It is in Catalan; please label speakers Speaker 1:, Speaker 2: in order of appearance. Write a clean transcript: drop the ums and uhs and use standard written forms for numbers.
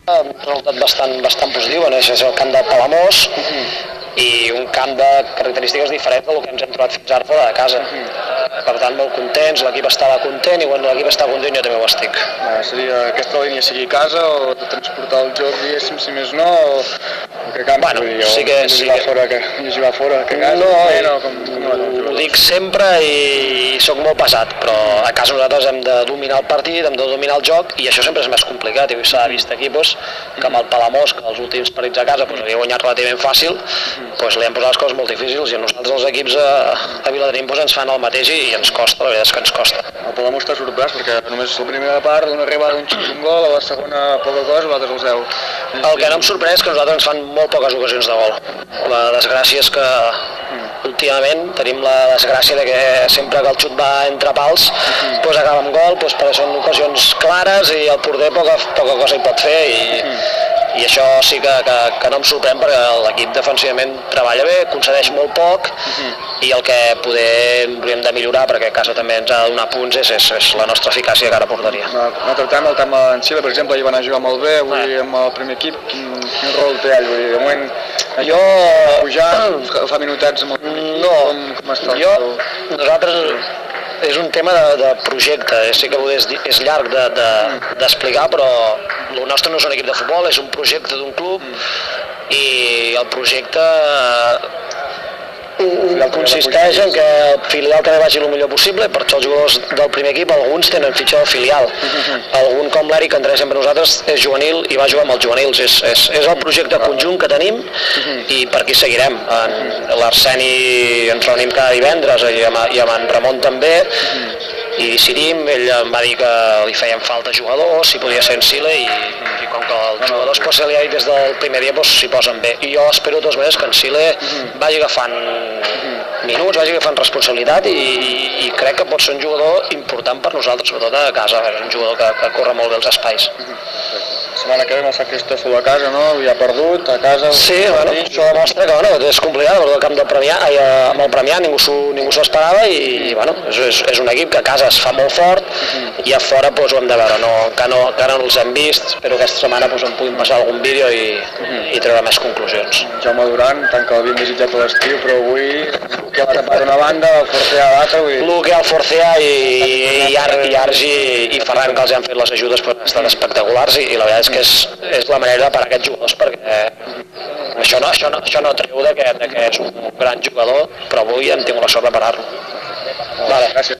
Speaker 1: Un resultat bastant positiu, és el camp de Palamós, i un camp de característiques diferents del que ens hem trobat fins ara fora de casa. Per tant, molt contents, l'equip estava content i quan l'equip està content jo també ho estic.
Speaker 2: Seria aquesta línia seguir a casa o de transportar el joc, diguéssim, si més no, o que camp,
Speaker 1: bueno, sí que
Speaker 2: jugar fora que casa?
Speaker 1: No, ho dic sempre i sóc molt pesat, però a casa nosaltres hem de dominar el partit, hem de dominar el joc i això sempre és més complicat i s'ha vist aquí que amb el Palamós, que els últims partits a casa havia guanyat relativament fàcil, li hem posat les coses molt difícils i a nosaltres els equips a Vilatenim ens fan el mateix i ens costa, la veritat és que ens costa.
Speaker 2: El Palamós està sorprès perquè només la primera part d'una arribada d'un xut d'un gol, a la segona poca cosa, vosaltres els heu.
Speaker 1: El que no em sorprèn és que nosaltres ens fan molt poques ocasions de gol. La desgràcia és que últimament tenim la desgràcia de que sempre que el xut va entre pals acaba amb gol, perquè són ocasions clares i el porter poca cosa hi pot fer i això sí que no em sorprèn perquè l'equip defensivament treballa bé, concedeix molt poc i el que hauríem de millorar, perquè a casa també ens ha de donar punts, és la nostra eficàcia de cara a porteria.
Speaker 2: Un altre tema, el tema en Xile, per exemple, hi van a jugar molt bé, avui amb el primer equip, quin rol té ell? De moment,
Speaker 1: jo...
Speaker 2: pujar, fa minutets amb el primer equip, com està?
Speaker 1: Nosaltres... És un tema de projecte, sé que és llarg d'explicar, però el nostre no és un equip de futbol, és un projecte d'un club i el projecte consisteix en que el filial també vagi el millor possible, per això els jugadors del primer equip, alguns tenen fitxa del filial. Algun com l'Eric, que entrena sempre nosaltres, és juvenil i va jugar amb els juvenils. És el projecte conjunt que tenim i per aquí seguirem. L'Arseni ens reunim cada divendres i amb en Ramon també, i decidim, ell em va dir que li feien falta jugadors, si podia ser en Sile, i com que els jugadors per ser li ha dit des del primer dia s'hi posen bé. I jo espero de totes maneres que en Sile vagi agafant minuts, vagi agafant responsabilitat i crec que pot ser un jugador important per nosaltres, sobretot a casa, és un jugador que corre molt bé els espais.
Speaker 2: La setmana que ve amb el Sant Cristòfol a casa, no? Ja ha perdut, a casa...
Speaker 1: Sí, això demostra que és complicat, perquè el camp del Premià, amb el Premià ningú s'ho esperava i és un equip que a casa es fa molt fort i a fora ho hem de veure, encara no els hem vist, espero que aquesta setmana em puguin passar algun vídeo i treure més conclusions.
Speaker 2: Jaume Duran, tant que l'havien desitjat a l'estiu, però avui que va tapar d'una banda, el Forcea a l'altra...
Speaker 1: Luque, el Forcea i Argi i Ferran, que els han fet les ajudes, han estat espectaculars i la veritat és que és la manera de parar aquests jugadors, perquè això no treu que és un gran jugador, però avui hem tingut la sort de parar-lo.
Speaker 2: Gràcies.